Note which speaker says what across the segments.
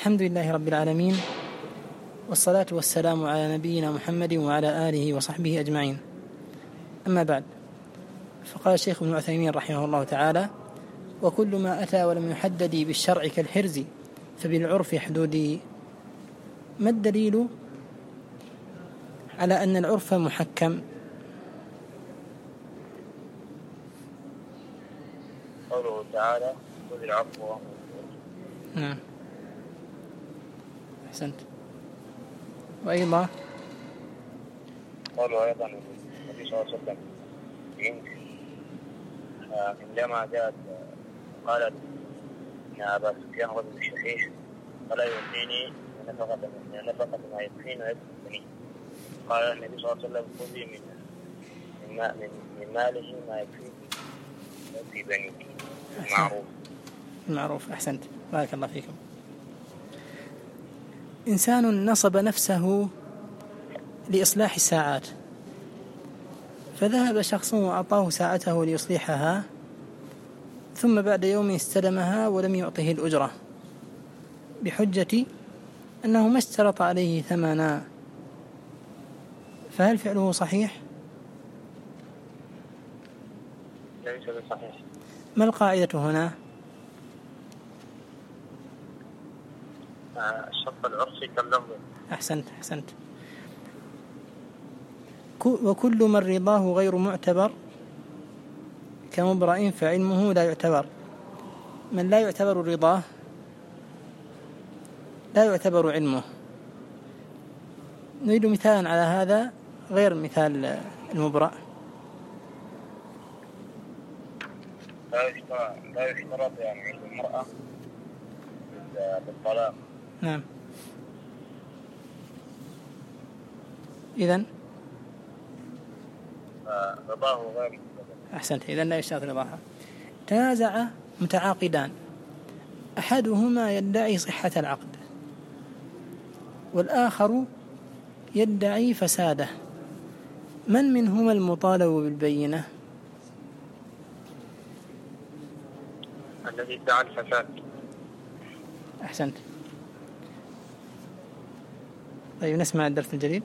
Speaker 1: الحمد لله رب العالمين، والصلاة والسلام على نبينا محمد وعلى آله وصحبه أجمعين. أما بعد، فقال الشيخ ابن عثيمين رحمه الله تعالى: وكل ما أتى ولم يحدد بالشرع كالحرز فبالعرف حدوده. ما الدليل على أن العرف محكم؟
Speaker 2: قوله تعالى: خذ العفو وأمر.
Speaker 1: نعم، أحسنت. وأيضا
Speaker 2: قوله أيضا النبي صلى الله عليه وسلم عندما جاءت قالت إن أبا سفيان رجل شحيح فلا يؤتيني نفقة ما يكفيني ويكفيني. قال النبي صلى الله عليه وسلم: خذي من ماله ما يكفيك ويكفي بنيك.
Speaker 1: المعروف. أحسنت، بارك الله فيكم. إنسان نصب نفسه لإصلاح الساعات، فذهب شخص وأعطاه ساعته ليصلحها، ثم بعد يوم استلمها ولم يعطه الأجرة بحجة أنه ما اشترط عليه ثمنا، فهل فعله صحيح؟
Speaker 2: ليس بصحيح.
Speaker 1: ما القاعدة هنا؟
Speaker 2: الشرط العرفي كاللفظ.
Speaker 1: أحسنت. وكل من رضاه غير معتبر كمبرئ فعلمه لا يعتبر. من لا يعتبر رضاه لا يعتبر علمه. نريد مثالا على هذا غير مثال المبرأ.
Speaker 2: لا يشترط يعني عند المرأة بالطلاق.
Speaker 1: نعم، إذن
Speaker 2: رضاه غير.
Speaker 1: أحسنت، إذن لا يشترط رضاها. تنازع متعاقدان، أحدهما يدعي صحة العقد والآخر يدعي فساده، من منهما المطالب بالبينة؟
Speaker 2: الذي ادعى الفساد.
Speaker 1: أحسنت. طيب، نسمع الدرس الجديد.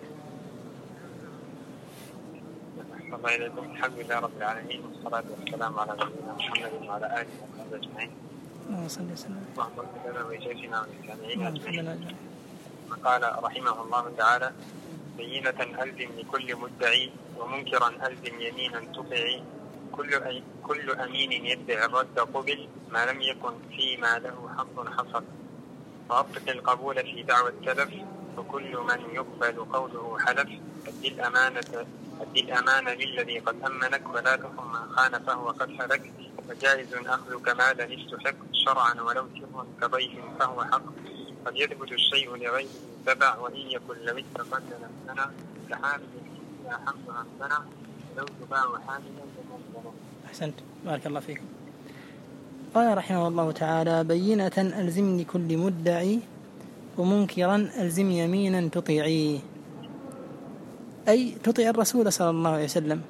Speaker 2: الله إليكم. الحمد لله رب العالمين، والصلاة والسلام على نبينا محمد وعلى آله وصحبه أجمعين.
Speaker 1: اللهم صل وسلم.
Speaker 2: اللهم اغفر لنا ولشيخنا وللتابعين أجمعين. قال رحمه الله تعالى: بينة ألزم لكل مدعي ومنكرا ألزم يمينا تطيعي. كل أمين يدعي الرد قبل ما لم يكن فيما له حظ حصل. وأطلق القبول في دعوى التلف، وكل من يقبل قوله حلف. أدي الأمانة للذي قد أمنك، ولا تخن من خان فهو قد هلك. وجائز أخذ كمالا استحق شرعا ولو سرا كضيف فهو حق. قد يثبت الشيء لغيره تبع، وإن يكن لو استقل نفسنا كحامل فيها حملها امتنع ولو تباع حاملا فممتنع.
Speaker 1: أحسنت، بارك الله فيكم. قال رحمه الله تعالى: بينة ألزم لكل مدعي ومنكرا ألزم يمينا تطيعيه، أي تطيع الرسول صلى الله عليه وسلم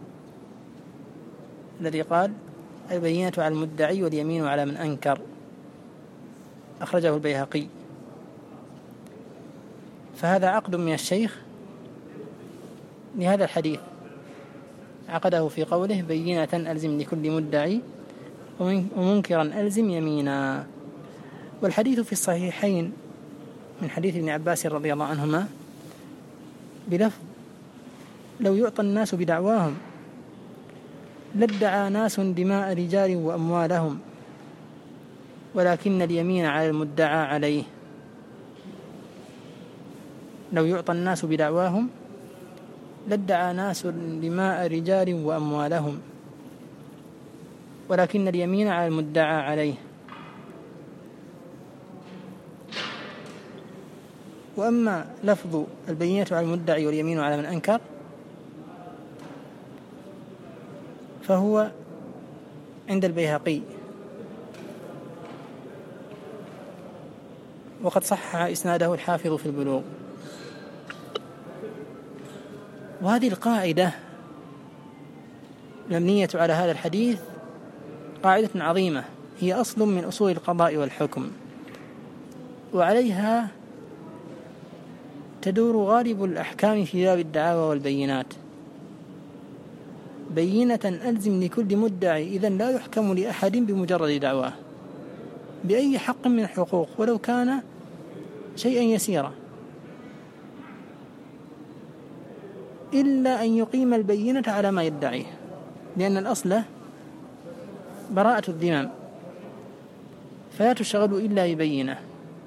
Speaker 1: الذي قال: البينة على المدعي واليمين على من أنكر. أخرجه البيهقي. فهذا عقد من الشيخ لهذا الحديث، عقده في قوله: بينة ألزم لكل مدعي ومنكرا ألزم يمينا. والحديث في الصحيحين من حديث ابن عباس رضي الله عنهما بلفظ: لو يعطى الناس بدعواهم لادعى ناس دماء رجال وأموالهم، ولكن اليمين على المدعى عليه. لو يعطى الناس بدعواهم لادعى ناس دماء رجال وأموالهم، ولكن اليمين على المدعى عليه. وأما لفظ البينة على المدعي واليمين على من أنكر فهو عند البيهقي، وقد صحح إسناده الحافظ في البلوغ. وهذه القاعدة المبنية على هذا الحديث قاعدة عظيمة، هي أصل من أصول القضاء والحكم. وعليها تدور غالب الأحكام في باب الدعاوى والبينات. بينة ألزم لكل مدعي، إذن لا يحكم لأحد بمجرد دعواه بأي حق من الحقوق ولو كان شيئا يسيرا، إلا أن يقيم البينة على ما يدعيه، لأن الأصل براءة الذمم، فلا تشغل إلا ببينة.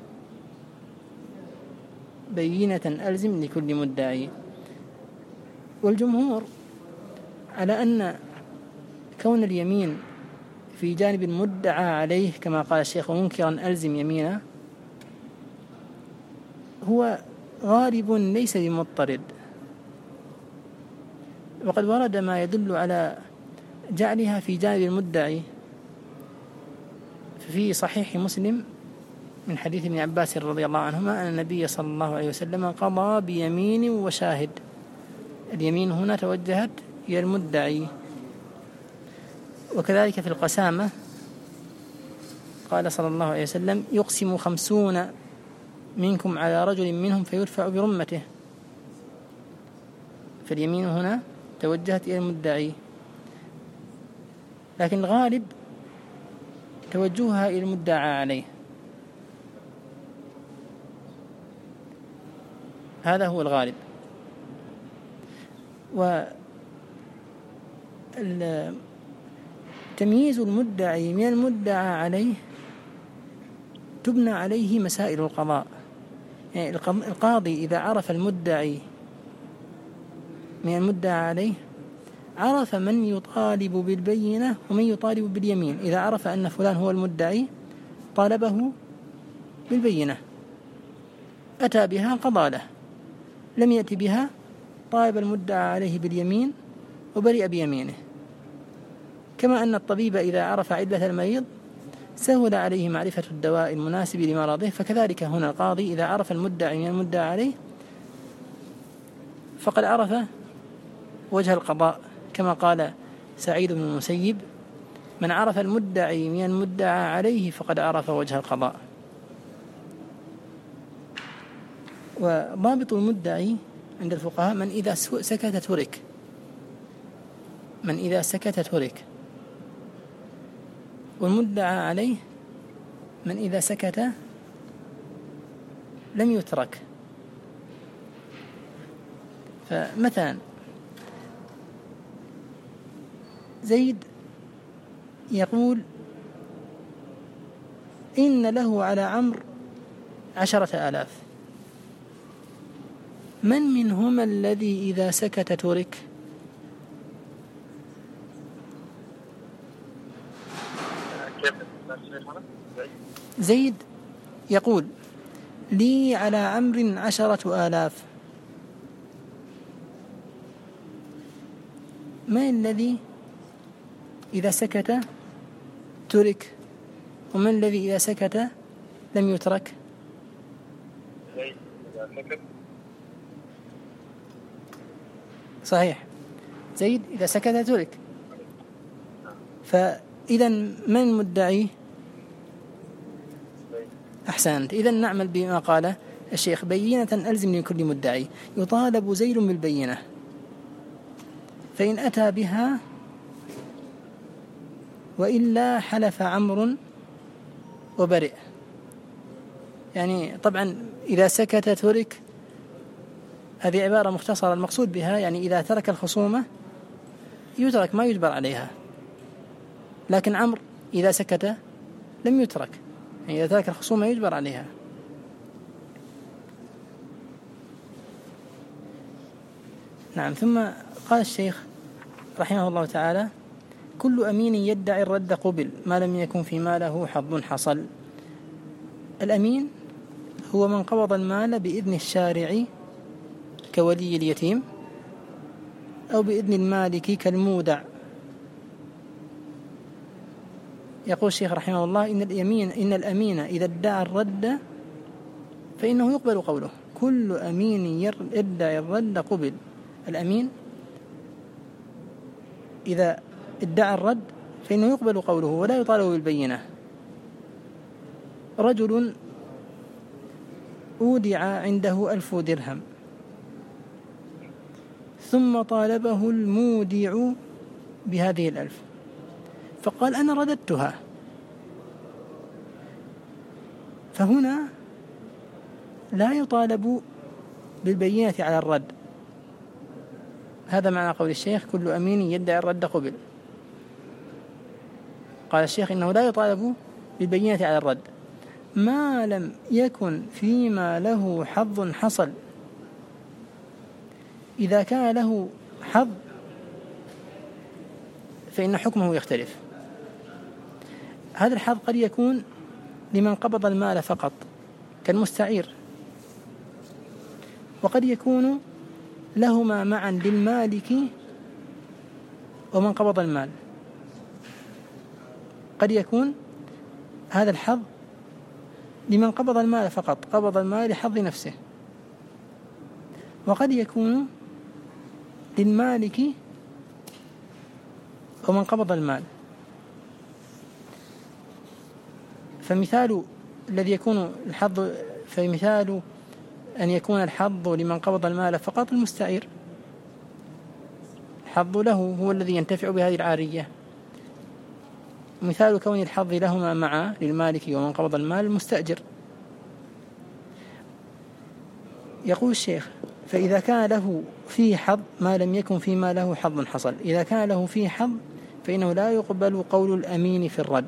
Speaker 1: بينة ألزم لكل مدعي. والجمهور على أن كون اليمين في جانب المدعى عليه كما قال الشيخ منكرا ألزم يمينا هو غالب ليس بمضطرد، وقد ورد ما يدل على جعلها في جانب المدعي في صحيح مسلم من حديث ابن عباس رضي الله عنهما أن النبي صلى الله عليه وسلم قضى بيمين وشاهد. اليمين هنا توجهت إلى المدعي. وكذلك في القسامة قال صلى الله عليه وسلم يقسم 50 منكم على رجل منهم فيدفع برمته، فاليمين هنا توجهت إلى المدعي، لكن الغالب توجهها إلى المدعى عليه. هذا هو الغالب. وتمييز المدعي من المدعى عليه تبنى عليه مسائل القضاء. يعني القاضي إذا عرف المدعي من المدعى عليه عرف من يطالب بالبينة ومن يطالب باليمين. إذا عرف أن فلان هو المدعي طالبه بالبينة أتى بها قضى له، لم يأتي بها طالب المدعى عليه باليمين وبرئ بيمينه. كما أن الطبيب إذا عرف علة المريض سهل عليه معرفة الدواء المناسب لمرضه، فكذلك هنا القاضي إذا عرف المدعي من المدعى عليه فقد عرف وجه القضاء، كما قال سعيد بن المسيب من عرف المدعي من المدعى عليه فقد عرف وجه القضاء. وضابط المدعي عند الفقهاء من إذا سكت ترك، من إذا سكت ترك، والمدعى عليه من إذا سكت لم يترك. فمثلا زيد يقول إن له على عمرو 10,000، من منهما الذي إذا سكت ترك؟ زيد يقول لي على عمرو 10,000، من الذي إذا سكت ترك ومن الذي إذا سكت لم يترك؟
Speaker 2: زيد إذا سكت.
Speaker 1: صحيح، زيد إذا سكت ترك. فإذا من المدعي؟ أحسنت. إذا نعمل بما قال الشيخ بينة ألزم لكل مدعي، يطالب زيد بالبينة، فإن أتى بها وإلا حلف عمرو وبرئ. يعني طبعا إذا سكت ترك هذه عبارة مختصرة، المقصود بها يعني إذا ترك الخصومة يترك ما يجبر عليها، لكن عمرو إذا سكت لم يترك، يعني إذا ترك الخصومة يجبر عليها. نعم. ثم قال الشيخ رحمه الله تعالى كل أمين يدعي الرد قبل ما لم يكن فيما له حظ حصل. الأمين هو من قبض المال بإذن الشارع كولي اليتيم أو بإذن المالك كالمودع. يقول الشيخ رحمه الله إن الأمين إذا ادعى الرد فإنه يقبل قوله. كل أمين يدعي الرد قبل. الأمين إذا ادعى الرد فإنه يقبل قوله ولا يطالب بالبينة. رجل أودع عنده 1000 درهم، ثم طالبه المودع بهذه 1000، فقال أنا رددتها، فهنا لا يطالب بالبينة على الرد. هذا معنى قول الشيخ كل أمين يدعي الرد قبل. قال الشيخ إنه لا يطالب بالبينة على الرد ما لم يكن فيما له حظ حصل. إذا كان له حظ فإن حكمه يختلف. هذا الحظ قد يكون لمن قبض المال فقط كالمستعير، وقد يكون لهما معا للمالك ومن قبض المال. قد يكون هذا الحظ لمن قبض المال فقط، قبض المال لحظ نفسه، وقد يكون للمالك ومن قبض المال. فمثال الذي يكون الحظ، فمثال أن يكون الحظ لمن قبض المال فقط المستعير، الحظ له هو الذي ينتفع بهذه العارية. مثال كون الحظ لهما معا للمالك ومن قبض المال المستأجر. يقول الشيخ فإذا كان له فيه حظ ما لم يكن فيما له حظ حصل. إذا كان له فيه حظ فإنه لا يقبل قول الأمين في الرد.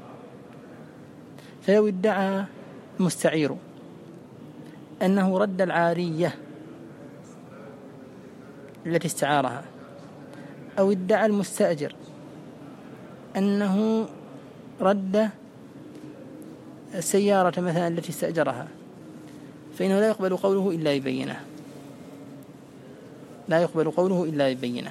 Speaker 1: فلو ادعى المستعير أنه رد العارية التي استعارها، أو ادعى المستأجر أنه رد السيارة مثلا التي استأجرها، فإنه لا يقبل قوله إلا ببينة، لا يقبل قوله إلا ببينة.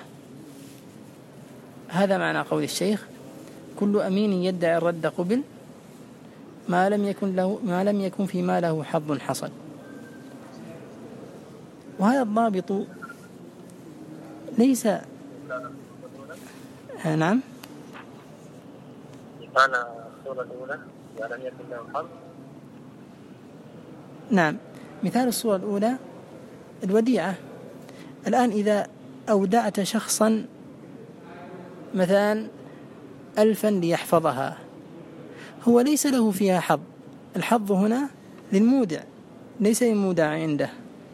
Speaker 1: هذا معنى قول الشيخ كل أمين يدعي الرد قبل ما لم يكن فيما له حظ حصل. وهذا الضابط ليس نعم
Speaker 2: قال الصورة الأولى ولم يكن له حظ.
Speaker 1: نعم، مثال الصورة الأولى الوديعة. الآن إذا أودعت شخصا مثلا 1000 ليحفظها، هو ليس له فيها حظ، الحظ هنا للمودع ليس للمودع عنده.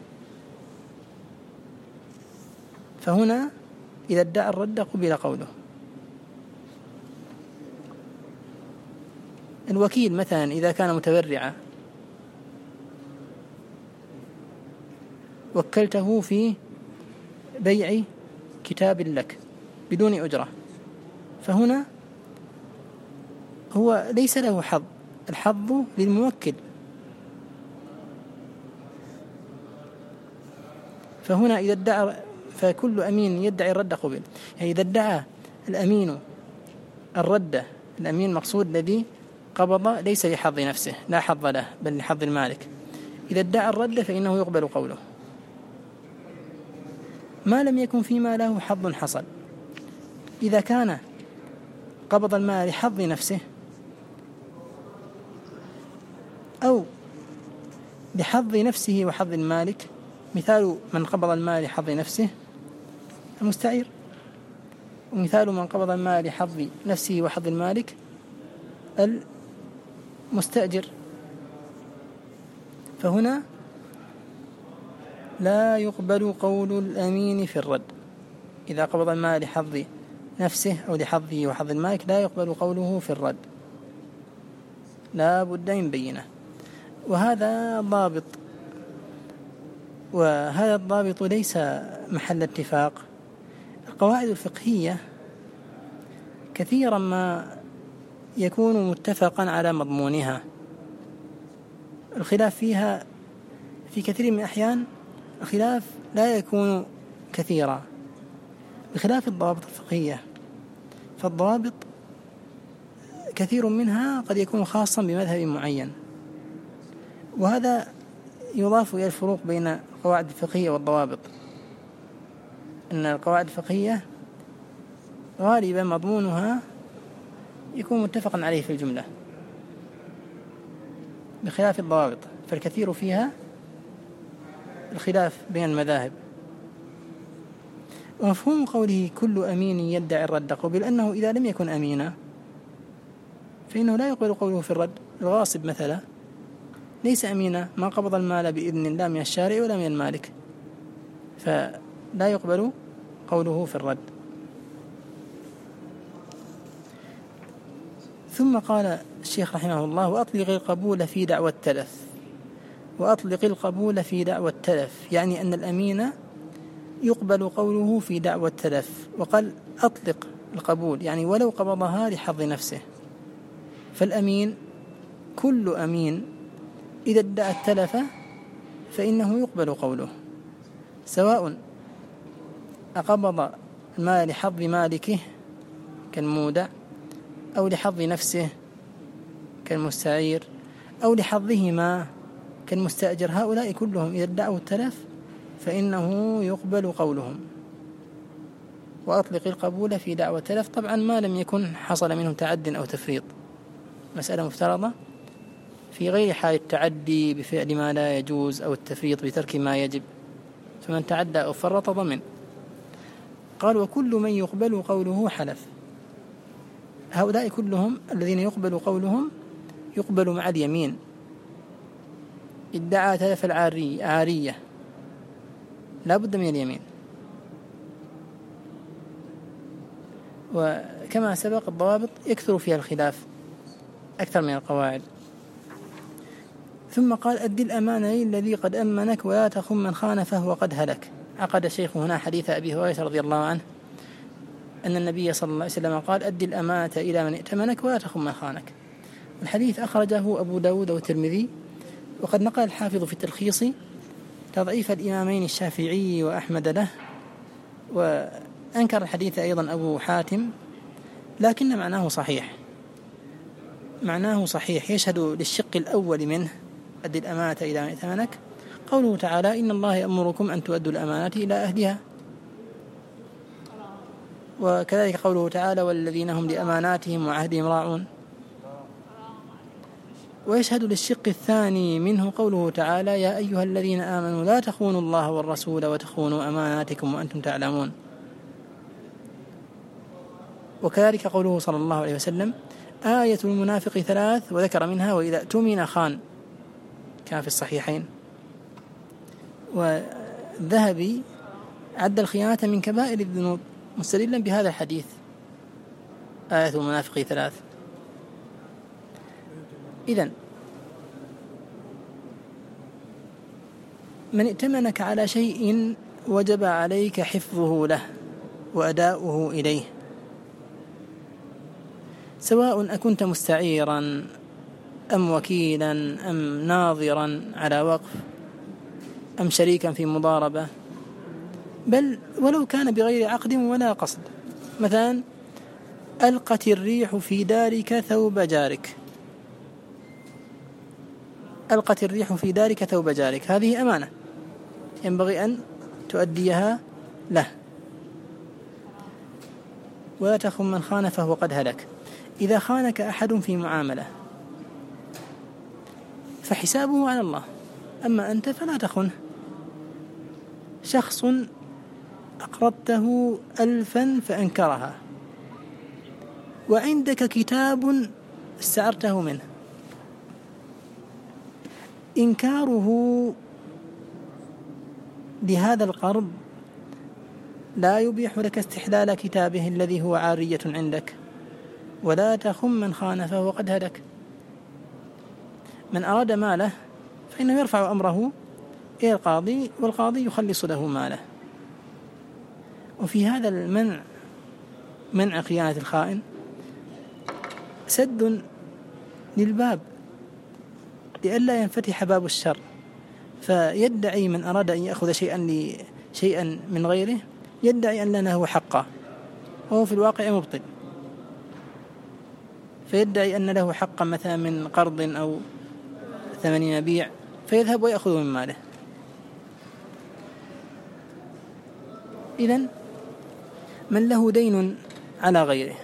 Speaker 1: فهنا إذا ادعى الرد قبل قوله. الوكيل مثلا إذا كان متبرعا وكلته في بيع كتاب لك بدون أجرة، فهنا هو ليس له حظ، الحظ للموكل. فهنا إذا ادعى فكل أمين يدعي الرد قبل. يعني إذا ادعى الأمين الرد، الأمين مقصود الذي قبض ليس لحظ نفسه لا حظ له بل لحظ المالك، إذا ادعى الرد فإنه يقبل قوله ما لم يكن فيما له حظ حصل. إذا كان قبض المال لحظ نفسه أو لحظ نفسه وحظ المالك، مثال من قبض المال لحظ نفسه المستعير، ومثال من قبض المال لحظ نفسه وحظ المالك المستأجر. فهنا لا يقبل قول الأمين في الرد. إذا قبض المال لحظ نفسه أو لحظه وحظ المالك لا يقبل قوله في الرد، لا بد من بينة. وهذا ضابط، وهذا الضابط ليس محل اتفاق. القواعد الفقهية كثيرا ما يكون متفقا على مضمونها، الخلاف فيها في كثير من الأحيان الخلاف لا يكون كثيرا، بخلاف الضوابط الفقهية. فالضوابط كثير منها قد يكون خاصا بمذهب معين، وهذا يضاف إلى الفروق بين القواعد الفقهية والضوابط، أن القواعد الفقهية غالبا مضمونها يكون متفقا عليه في الجملة، بخلاف الضوابط فالكثير فيها الخلاف بين المذاهب. ومفهوم قوله كل أمين يدعي الرد قبل أنه إذا لم يكن أمينا فإنه لا يقبل قوله في الرد. الغاصب مثلا ليس أمينا، ما قبض المال بإذن لا من الشارع ولا من المالك، فلا يقبل قوله في الرد. ثم قال الشيخ رحمه الله: وأطلق القبول في دعوى التلف. وأطلق القبول في دعوى التلف يعني أن الأمين يقبل قوله في دعوى التلف. وقال أطلق القبول يعني ولو قبضها لحظ نفسه. فالأمين كل أمين إذا ادعى التلف فإنه يقبل قوله، سواء أقبض المال لحظ مالكه كالمودع، أو لحظ نفسه كالمستعير، أو لحظهما كالمستأجر. هؤلاء كلهم إذا ادعوا التلف فإنه يقبل قولهم. وأطلق القبول في دعوى التلف، طبعا ما لم يكن حصل منه تعد أو تفريط، مسألة مفترضة في غير حال التعدي بفعل ما لا يجوز أو التفريط بترك ما يجب، فمن تعدى أو فرط ضمن. قال: وكل من يقبل قوله حلف. هؤلاء كلهم الذين يقبل قولهم يقبل مع اليمين. ادعى تلف العارية لا بد من اليمين. وكما سبق الضوابط يكثر فيها الخلاف أكثر من القواعد. ثم قال: أد الأمانة الذي قد أمنك ولا تخن من خان فهو قد هلك. عقد الشيخ هنا حديث أبي هريرة رضي الله عنه أن النبي صلى الله عليه وسلم قال: أد الأمانة إلى من ائتمنك ولا تخن من خانك. الحديث أخرجه أبو داود والترمذي. وقد نقل الحافظ في التلخيص تضعيف الإمامين الشافعي وأحمد له، وأنكر الحديث أيضا أبو حاتم، لكن معناه صحيح يشهد للشق الأول منه أد الأمانة إلى من ائتمنك قوله تعالى: إن الله يأمركم أن تؤدوا الأمانات إلى أهلها. وكذلك قوله تعالى: والذين هم لأماناتهم وعهدهم راعون. ويشهد للشق الثاني منه قوله تعالى: يا أيها الذين آمنوا لا تخونوا الله والرسول وتخونوا أماناتكم وأنتم تعلمون. وكذلك قوله صلى الله عليه وسلم: آية المنافق 3، وذكر منها: وإذا اؤتمن خان، كان في الصحيحين. والذهبي عد الخيانة من كبائر الذنوب مستدلا بهذا الحديث، آية المنافق 3. إذن من ائتمنك على شيء وجب عليك حفظه له وأداؤه إليه، سواء أكنت مستعيرا أم وكيلا أم ناظرا على وقف أم شريكا في مضاربة، بل ولو كان بغير عقد ولا قصد. مثلا: ألقت الريح في دارك ثوب جارك. ألقت الريح في دارك ثوب جارك، هذه أمانة ينبغي أن تؤديها له. ولا تخن من خان فهو قد هلك. إذا خانك أحد في معاملة فحسابه على الله، أما أنت فلا تخنه. شخص أقرضته 1000 فأنكرها، وعندك كتاب استعرته منه، إنكاره لهذا القرض لا يبيح لك استحلال كتابه الذي هو عارية عندك. ولا تخن من خان فهو قد هلك. من أراد ماله فإنه يرفع أمره إلى القاضي، والقاضي يخلص له ماله. وفي هذا منع خيانة الخائن سد للباب لئلا ينفتح باب الشر، فيدعي من أراد أن يأخذ شيئا من غيره يدعي أن له حقا، وهو في الواقع مبطل، فيدعي أن له حقا مثلا من قرض أو ثمن مبيع، فيذهب ويأخذ من ماله. إذن من له دين على غيره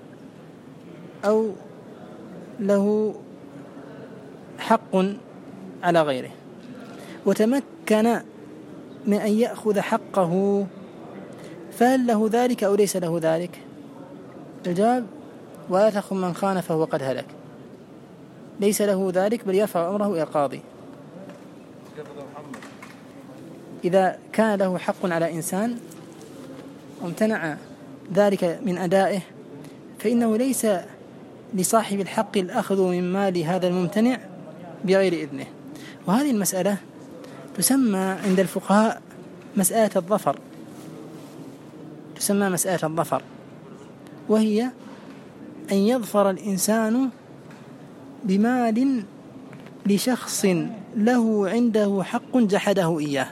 Speaker 1: أو له حق على غيره وتمكن من أن يأخذ حقه، فهل له ذلك أو ليس له ذلك؟ الجواب: ولا تخن من خان فهو قد هلك. ليس له ذلك، بل يرفع أمره إلى القاضي. إذا كان له حق على إنسان وامتنع ذلك من أدائه، فإنه ليس لصاحب الحق الأخذ من مال هذا الممتنع بغير إذنه. وهذه المسألة تسمى عند الفقهاء مسألة الظفر، تسمى مسألة الظفر، وهي أن يظفر الإنسان بمال لشخص له عنده حق جحده إياه.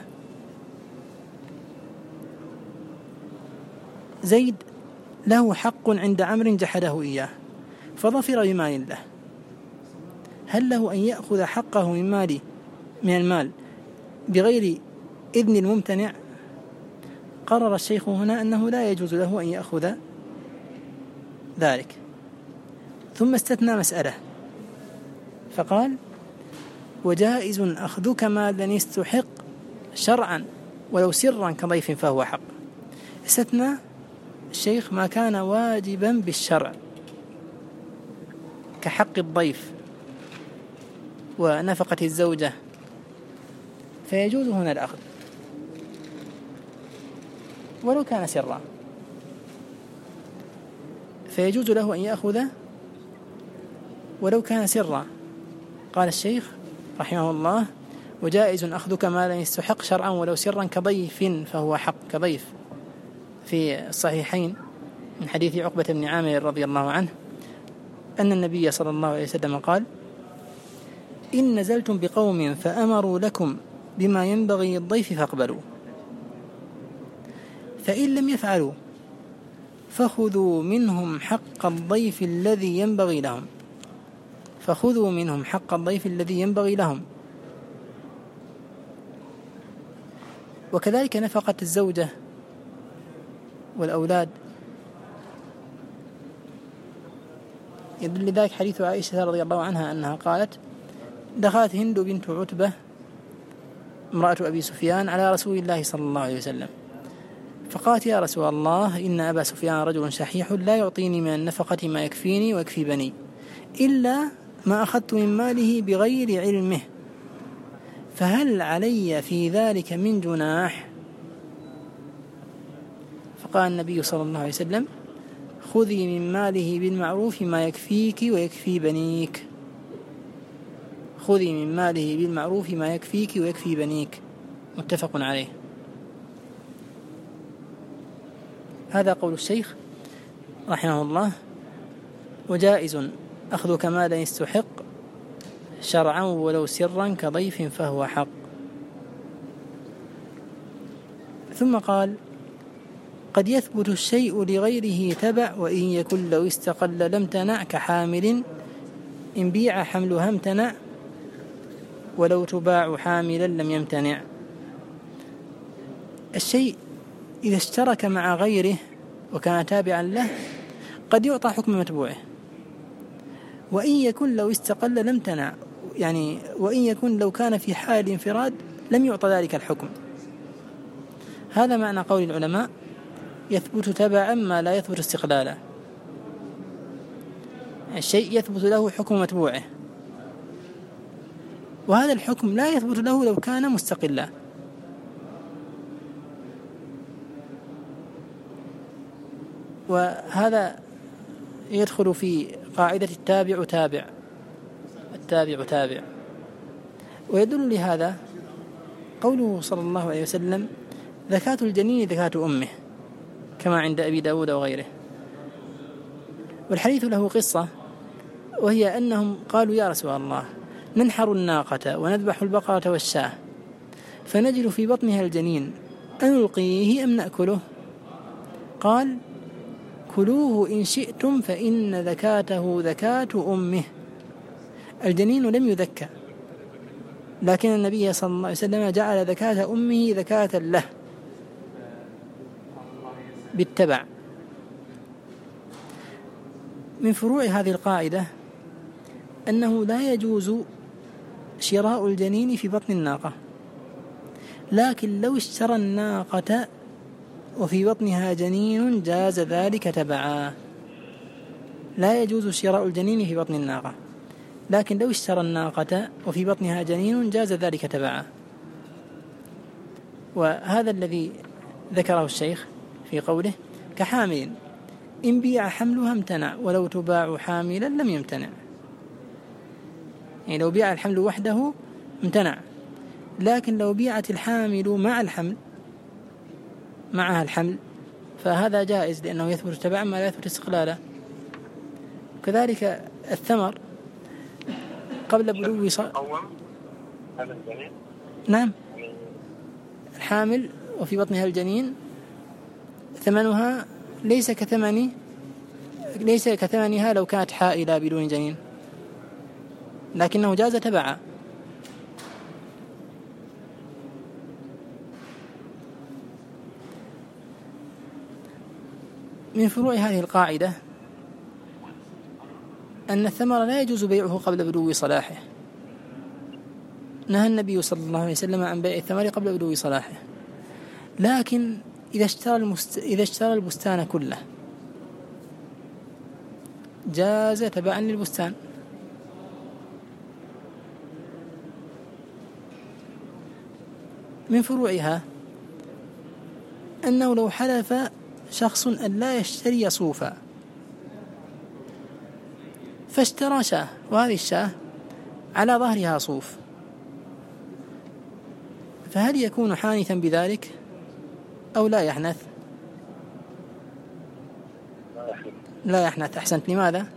Speaker 1: زيد له حق عند عمرو جحده إياه، فظفر بمال له. هل له أن يأخذ حقه من المال بغير إذن الممتنع؟ قرر الشيخ هنا أنه لا يجوز له أن يأخذ ذلك، ثم استثنى مسألة فقال: وجائز أخذك مالا يستحق شرعا ولو سرا كضيف فهو حق. استثنى الشيخ ما كان واجبا بالشرع كحق الضيف ونفقة الزوجة، فيجوز هنا الأخذ ولو كان سرا، فيجوز له أن يأخذ ولو كان سرا. قال الشيخ رحمه الله: وجائز أخذك ما لا يستحق شرعا ولو سرا كضيف فهو حق. كضيف في الصحيحين من حديث عقبة بن عامر رضي الله عنه أن النبي صلى الله عليه وسلم قال: إن نزلتم بقوم فأمروا لكم بما ينبغي الضيف فاقبلوا، فإن لم يفعلوا فخذوا منهم حق الضيف الذي ينبغي لهم، فخذوا منهم حق الضيف الذي ينبغي لهم. وكذلك نفقة الزوجة والأولاد. يدل لذلك حديث عائشة رضي الله عنها أنها قالت: دخلت هند بنت عتبة امرأة أبي سفيان على رسول الله صلى الله عليه وسلم فقالت: يا رسول الله، إن أبا سفيان رجل شحيح لا يعطيني من النفقة ما يكفيني ويكفي بني إلا ما أخذت من ماله بغير علمه، فهل علي في ذلك من جناح؟ فقال النبي صلى الله عليه وسلم: خذي من ماله بالمعروف ما يكفيك ويكفي بنيك. خذي من ماله بالمعروف ما يكفيك ويكفي بنيك. متفق عليه. هذا قول الشيخ رحمه الله: وجائز أخذك ما لا يستحق شرعا ولو سرا كضيف فهو حق. ثم قال: قد يثبت الشيء لغيره تبع، وإن يكن لو استقل لم تنع، كحامل إن بيع حملها امتنع، ولو تباع حاملا لم يمتنع. الشيء إذا اشترك مع غيره وكان تابعا له قد يعطى حكم متبوعه، وإن يكن لو استقل لم تنع، يعني وإن يكن لو كان في حال انفراد لم يعطى ذلك الحكم. هذا معنى قول العلماء: يثبت تبعا ما لا يثبت استقلالا. الشيء يثبت له حكم متبوعه، وهذا الحكم لا يثبت له لو كان مستقلا. وهذا يدخل في قاعدة التابع تابع، التابع تابع. ويدل لهذا قوله صلى الله عليه وسلم: زكاة الجنين زكاة أمه، كما عند أبي داود وغيره. والحديث له قصة، وهي أنهم قالوا: يا رسول الله، ننحر الناقة ونذبح البقرة والشاة فنجد في بطنها الجنين، أنلقيه أم نأكله؟ قال: كلوه إن شئتم فإن زكاته زكاة أمه. الجنين لم يذكى، لكن النبي صلى الله عليه وسلم جعل زكاة أمه زكاة له بالتبع. من فروع هذه القاعدة أنه لا يجوز شراء الجنين في بطن الناقة، لكن لو اشترى الناقة وفي بطنها جنين جاز ذلك تبعا. لا يجوز شراء الجنين في بطن الناقة، لكن لو اشترى الناقة وفي بطنها جنين جاز ذلك تبعا. وهذا الذي ذكره الشيخ في قوله كحامل إن بيع حملها امتنع ولو تباع حاملا لم يمتنع. يعني لو بيع الحمل وحده امتنع، لكن لو بيعت الحامل مع الحمل معها الحمل فهذا جائز، لأنه يثبت تبعا ما لا يثبت استقلالا. كذلك الثمر قبل بلوغ نعم، الحامل وفي بطنها الجنين ثمنها ليس كثمنها لو كانت حائلة بدون جنين، لكنه جاز تبعا. من فروع هذه القاعدة أن الثمر لا يجوز بيعه قبل بلوغ صلاحه. نهى النبي صلى الله عليه وسلم عن بيع الثمر قبل بلوغ صلاحه، لكن إذا اشترى البستان كله جاز تبعا للبستان. من فروعها أنه لو حلف شخص أن لا يشتري صوفا فاشترى شاة، وهذه الشاة على ظهرها صوف، فهل يكون حانثا بذلك أو لا يحنث؟ لا يحنث. أحسنت. لماذا؟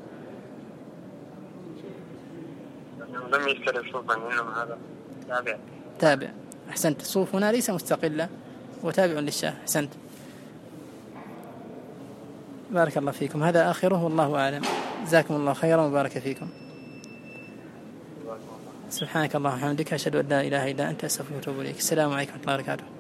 Speaker 2: لم يشتري صوفا، إنما هذا
Speaker 1: تابع. أحسنت. الصوف هنا ليس مستقلة وتابع للشاة. أحسنت، بارك الله فيكم. هذا آخره والله أعلم. جزاكم الله خيرا وبارك فيكم. سبحانك اللهم وبحمدك، أشهد أن لا إله إلا أنت، أستغفرك وأتوب إليك. السلام عليكم ورحمة الله وبركاته.